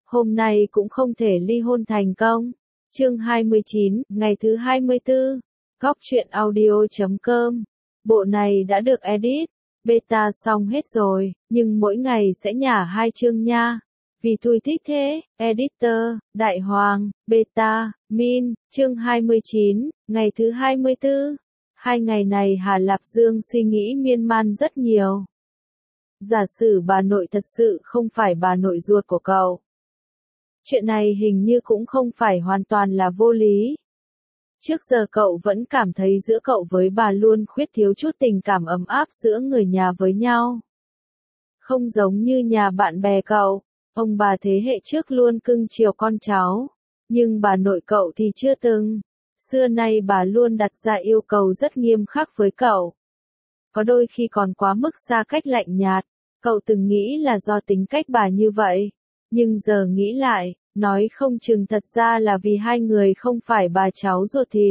hôm nay cũng không thể ly hôn thành công. Chương 29, ngày thứ 24. Góc truyện audio.com. Bộ này đã được edit, beta xong hết rồi, nhưng mỗi ngày sẽ nhả 2 chương nha. Vì tôi thích thế, editor, Đại Hoàng, beta, min, chương 29, ngày thứ 24. 2 ngày này Hà Lạp Dương suy nghĩ miên man rất nhiều. Giả sử bà nội thật sự không phải bà nội ruột của cậu. Chuyện này hình như cũng không phải hoàn toàn là vô lý. Trước giờ cậu vẫn cảm thấy giữa cậu với bà luôn khuyết thiếu chút tình cảm ấm áp giữa người nhà với nhau. Không giống như nhà bạn bè cậu, ông bà thế hệ trước luôn cưng chiều con cháu. Nhưng bà nội cậu thì chưa từng. Xưa nay bà luôn đặt ra yêu cầu rất nghiêm khắc với cậu. Có đôi khi còn quá mức xa cách lạnh nhạt. Cậu từng nghĩ là do tính cách bà như vậy. Nhưng giờ nghĩ lại, nói không chừng thật ra là vì hai người không phải bà cháu ruột thịt.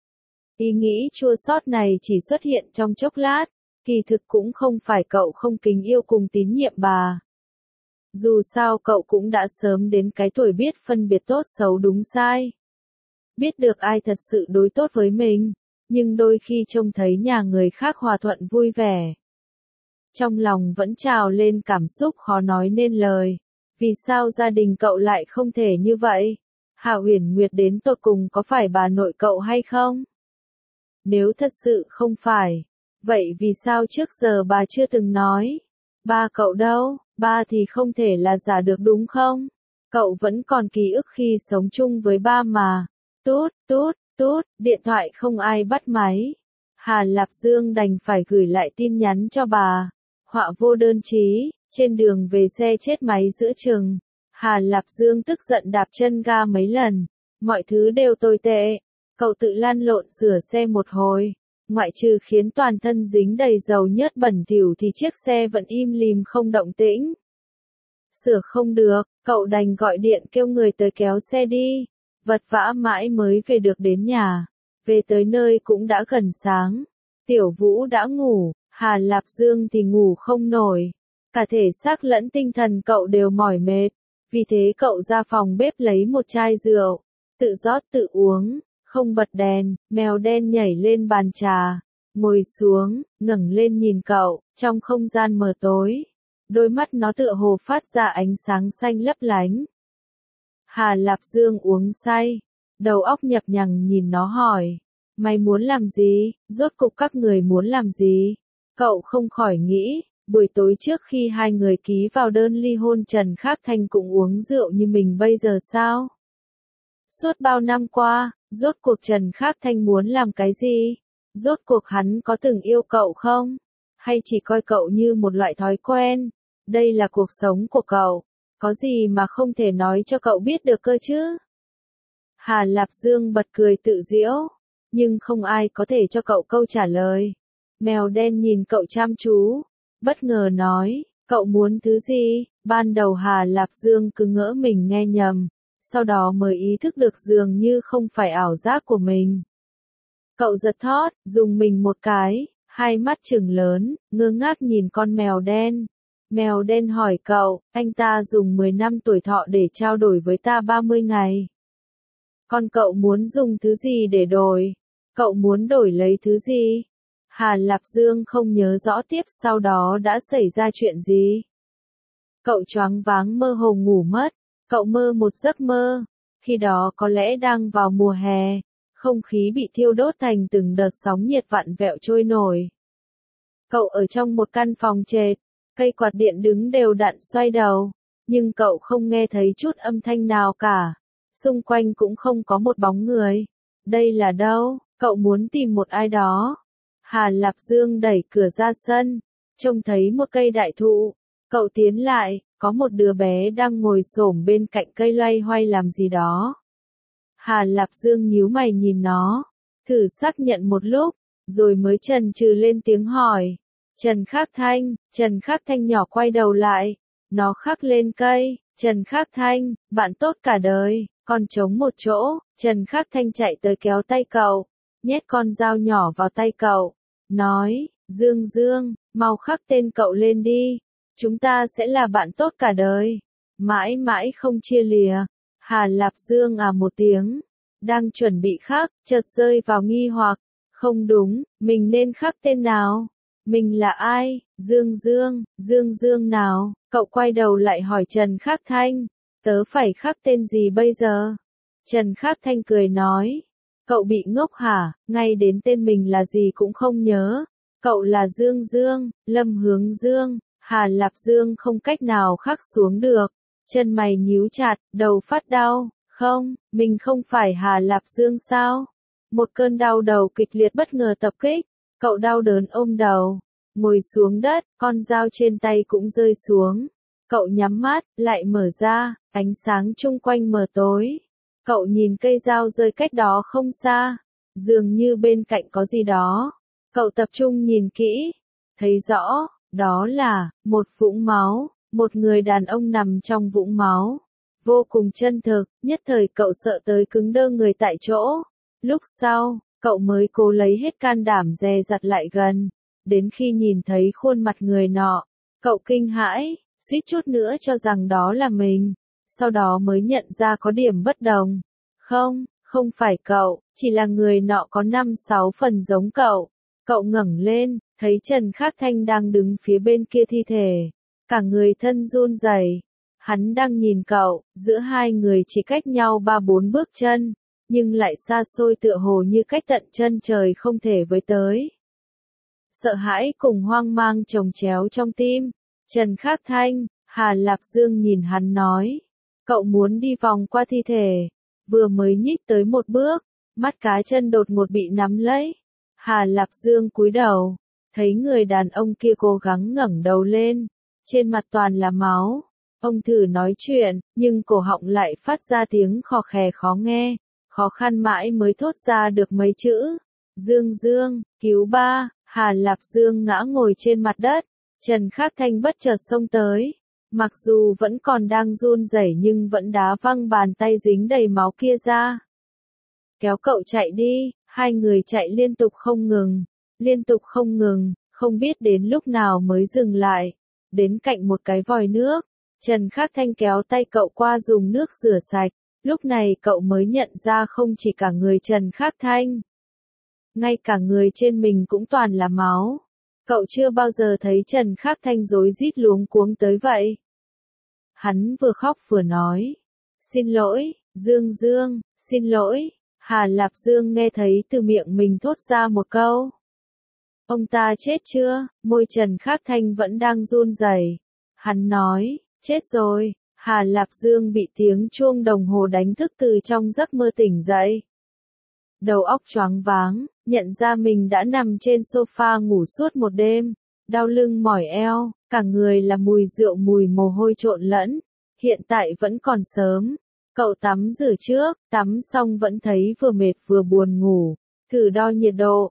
Ý nghĩ chua xót này chỉ xuất hiện trong chốc lát, kỳ thực cũng không phải cậu không kính yêu cùng tín nhiệm bà. Dù sao cậu cũng đã sớm đến cái tuổi biết phân biệt tốt xấu đúng sai. Biết được ai thật sự đối tốt với mình, nhưng đôi khi trông thấy nhà người khác hòa thuận vui vẻ. Trong lòng vẫn trào lên cảm xúc khó nói nên lời. Vì sao gia đình cậu lại không thể như vậy? Hà Uyển Nguyệt đến tột cùng có phải bà nội cậu hay không? Nếu thật sự không phải, vậy vì sao trước giờ bà chưa từng nói? Ba cậu đâu? Ba thì không thể là giả được đúng không? Cậu vẫn còn ký ức khi sống chung với ba mà. Tút, tút, tút, điện thoại không ai bắt máy. Hà Lạp Dương đành phải gửi lại tin nhắn cho bà. Họa vô đơn chí. Trên đường về xe chết máy giữa chừng, Hà Lạp Dương tức giận đạp chân ga mấy lần, mọi thứ đều tồi tệ. Cậu tự lăn lộn sửa xe một hồi, ngoại trừ khiến toàn thân dính đầy dầu nhớt bẩn thỉu thì chiếc xe vẫn im lìm không động tĩnh. Sửa không được, cậu đành gọi điện kêu người tới kéo xe đi, vật vã mãi mới về được đến nhà. Về tới nơi cũng đã gần sáng, Tiểu Vũ đã ngủ, Hà Lạp Dương thì ngủ không nổi. Cả thể xác lẫn tinh thần cậu đều mỏi mệt, vì thế cậu ra phòng bếp lấy một chai rượu, tự rót tự uống, không bật đèn. Mèo đen nhảy lên bàn trà, ngồi xuống, ngẩng lên nhìn cậu, trong không gian mờ tối. Đôi mắt nó tựa hồ phát ra ánh sáng xanh lấp lánh. Hà Lạp Dương uống say, đầu óc nhập nhằng nhìn nó hỏi, mày muốn làm gì, rốt cục các người muốn làm gì? Cậu không khỏi nghĩ. Buổi tối trước khi hai người ký vào đơn ly hôn Trần Khắc Thanh cũng uống rượu như mình bây giờ sao? Suốt bao năm qua, rốt cuộc Trần Khắc Thanh muốn làm cái gì? Rốt cuộc hắn có từng yêu cậu không? Hay chỉ coi cậu như một loại thói quen? Đây là cuộc sống của cậu, có gì mà không thể nói cho cậu biết được cơ chứ? Hà Lạp Dương bật cười tự giễu, nhưng không ai có thể cho cậu câu trả lời. Mèo đen nhìn cậu chăm chú. Bất ngờ nói, cậu muốn thứ gì? Ban đầu Hà Lạp Dương cứ ngỡ mình nghe nhầm, sau đó mới ý thức được dường như không phải ảo giác của mình. Cậu giật thót, dùng mình một cái, hai mắt trừng lớn, ngơ ngác nhìn con mèo đen. Mèo đen hỏi cậu, anh ta dùng 10 năm tuổi thọ để trao đổi với ta 30 ngày. Còn cậu muốn dùng thứ gì để đổi? Cậu muốn đổi lấy thứ gì? Hà Lạp Dương không nhớ rõ tiếp sau đó đã xảy ra chuyện gì. Cậu choáng váng mơ hồ ngủ mất. Cậu mơ một giấc mơ. Khi đó có lẽ đang vào mùa hè. Không khí bị thiêu đốt thành từng đợt sóng nhiệt vặn vẹo trôi nổi. Cậu ở trong một căn phòng trệt. Cây quạt điện đứng đều đặn xoay đầu. Nhưng cậu không nghe thấy chút âm thanh nào cả. Xung quanh cũng không có một bóng người. Đây là đâu? Cậu muốn tìm một ai đó. Hà Lạp Dương đẩy cửa ra sân, trông thấy một cây đại thụ. Cậu tiến lại, có một đứa bé đang ngồi xổm bên cạnh cây loay hoay làm gì đó. Hà Lạp Dương nhíu mày nhìn nó, thử xác nhận một lúc, rồi mới chần chừ lên tiếng hỏi. Trần Khắc Thanh. Trần Khắc Thanh nhỏ quay đầu lại, nó khắc lên cây. Trần Khắc Thanh, bạn tốt cả đời, còn trống một chỗ. Trần Khắc Thanh chạy tới kéo tay cậu, nhét con dao nhỏ vào tay cậu, nói, Dương Dương, mau khắc tên cậu lên đi, chúng ta sẽ là bạn tốt cả đời. mãi mãi không chia lìa. Hà Lạp Dương à một tiếng, đang chuẩn bị khắc, chợt rơi vào nghi hoặc, không đúng, mình nên khắc tên nào? Mình là ai? Dương Dương, Dương Dương nào? Cậu quay đầu lại hỏi Trần Khắc Thanh, tớ phải khắc tên gì bây giờ? Trần Khắc Thanh cười nói, cậu bị ngốc hả, ngay đến tên mình là gì cũng không nhớ. Cậu là Dương Dương, Lâm Hướng Dương, Hà Lạp Dương không cách nào khắc xuống được. Chân mày nhíu chặt, đầu phát đau, không, mình không phải Hà Lạp Dương sao? Một cơn đau đầu kịch liệt bất ngờ tập kích, cậu đau đớn ôm đầu, ngồi xuống đất, con dao trên tay cũng rơi xuống. Cậu nhắm mắt, lại mở ra, ánh sáng chung quanh mờ tối. Cậu nhìn cây dao rơi cách đó không xa, dường như bên cạnh có gì đó. Cậu tập trung nhìn kỹ, thấy rõ, đó là một vũng máu, một người đàn ông nằm trong vũng máu. Vô cùng chân thực, nhất thời cậu sợ tới cứng đơ người tại chỗ. Lúc sau, cậu mới cố lấy hết can đảm dè dặt lại gần. Đến khi nhìn thấy khuôn mặt người nọ, cậu kinh hãi, suýt chút nữa cho rằng đó là mình. Sau đó mới nhận ra có điểm bất đồng. Không, không phải cậu, chỉ là người nọ có 5-6 phần giống cậu. Cậu ngẩng lên, thấy Trần Khắc Thanh đang đứng phía bên kia thi thể. Cả người thân run rẩy. Hắn đang nhìn cậu, giữa hai người chỉ cách nhau 3-4 bước chân, nhưng lại xa xôi tựa hồ như cách tận chân trời không thể với tới. Sợ hãi cùng hoang mang chồng chéo trong tim. Trần Khắc Thanh, Hà Lạp Dương nhìn hắn nói. Cậu muốn đi vòng qua thi thể. Vừa mới nhích tới một bước, mắt cá chân đột ngột bị nắm lấy. Hà Lạp Dương cúi đầu, thấy người đàn ông kia cố gắng ngẩng đầu lên. Trên mặt toàn là máu. Ông thử nói chuyện, nhưng cổ họng lại phát ra tiếng khò khè khó nghe. Khó khăn mãi mới thốt ra được mấy chữ. Dương Dương, cứu ba. Hà Lạp Dương ngã ngồi trên mặt đất. Trần Khắc Thanh bất chợt xông tới. Mặc dù vẫn còn đang run rẩy nhưng vẫn đá văng bàn tay dính đầy máu kia ra. Kéo cậu chạy đi. Hai người chạy liên tục không ngừng, không biết đến lúc nào mới dừng lại. Đến cạnh một cái vòi nước, Trần Khắc Thanh kéo tay cậu qua dùng nước rửa sạch. Lúc này cậu mới nhận ra không chỉ cả người Trần Khắc Thanh, ngay cả người trên mình cũng toàn là máu. Cậu chưa bao giờ thấy Trần Khắc Thanh rối rít luống cuống tới vậy. Hắn vừa khóc vừa nói. Xin lỗi, Dương Dương, xin lỗi. Hà Lạp Dương nghe thấy từ miệng mình thốt ra một câu. Ông ta chết chưa? Môi Trần Khắc Thanh vẫn đang run rẩy. Hắn nói, chết rồi. Hà Lạp Dương bị tiếng chuông đồng hồ đánh thức từ trong giấc mơ tỉnh dậy. Đầu óc choáng váng, nhận ra mình đã nằm trên sofa ngủ suốt một đêm. Đau lưng mỏi eo, cả người là mùi rượu mùi mồ hôi trộn lẫn. Hiện tại vẫn còn sớm. Cậu tắm rửa trước, tắm xong vẫn thấy vừa mệt vừa buồn ngủ. Thử đo nhiệt độ,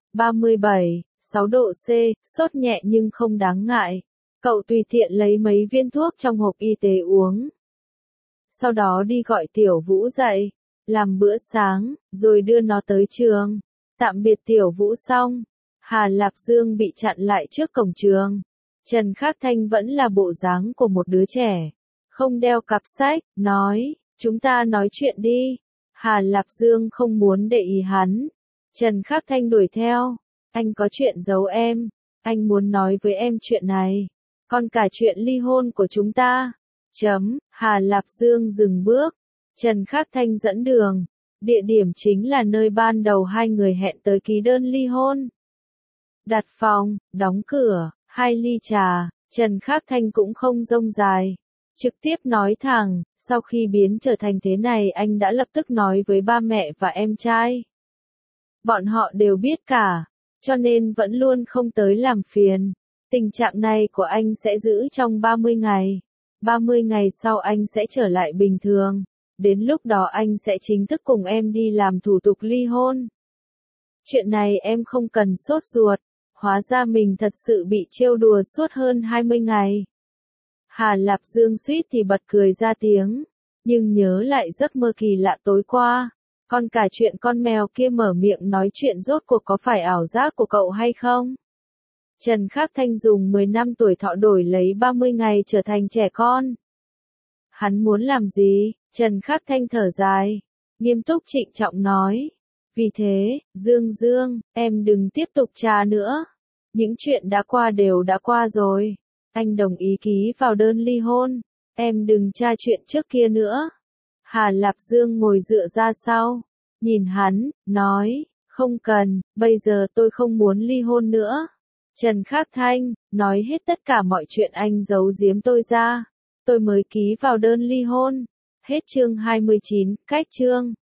37,6 độ C, sốt nhẹ nhưng không đáng ngại. Cậu tùy tiện lấy mấy viên thuốc trong hộp y tế uống. Sau đó đi gọi Tiểu Vũ dậy, làm bữa sáng, rồi đưa nó tới trường. Tạm biệt Tiểu Vũ xong, Hà Lạp Dương bị chặn lại trước cổng trường. Trần Khắc Thanh vẫn là bộ dáng của một đứa trẻ, không đeo cặp sách, nói, chúng ta nói chuyện đi. Hà Lạp Dương không muốn để ý hắn. Trần Khắc Thanh đuổi theo, anh có chuyện giấu em, anh muốn nói với em chuyện này, còn cả chuyện ly hôn của chúng ta. Hà Lạp Dương dừng bước, Trần Khắc Thanh dẫn đường, địa điểm chính là nơi ban đầu hai người hẹn tới ký đơn ly hôn. Đặt phòng, đóng cửa, 2 ly trà, Trần Khắc Thanh cũng không rông dài, trực tiếp nói thẳng, sau khi biến trở thành thế này anh đã lập tức nói với ba mẹ và em trai. Bọn họ đều biết cả, cho nên vẫn luôn không tới làm phiền. Tình trạng này của anh sẽ giữ trong 30 ngày. 30 ngày sau anh sẽ trở lại bình thường. Đến lúc đó anh sẽ chính thức cùng em đi làm thủ tục ly hôn. Chuyện này em không cần sốt ruột. Hóa ra mình thật sự bị trêu đùa suốt hơn 20 ngày. Hà Lạp Dương suýt thì bật cười ra tiếng. Nhưng nhớ lại giấc mơ kỳ lạ tối qua. Còn cả chuyện con mèo kia mở miệng nói chuyện rốt cuộc có phải ảo giác của cậu hay không? Trần Khắc Thanh dùng 10 năm tuổi thọ đổi lấy 30 ngày trở thành trẻ con. Hắn muốn làm gì? Trần Khắc Thanh thở dài, nghiêm túc trịnh trọng nói. Vì thế, Dương Dương, em đừng tiếp tục tra nữa. Những chuyện đã qua đều đã qua rồi. Anh đồng ý ký vào đơn ly hôn. Em đừng tra chuyện trước kia nữa. Hà Lạp Dương ngồi dựa ra sau, nhìn hắn, nói, không cần, bây giờ tôi không muốn ly hôn nữa. Trần Khắc Thanh, nói hết tất cả mọi chuyện anh giấu giếm tôi ra. Tôi mới ký vào đơn ly hôn. Hết chương 29, cách chương.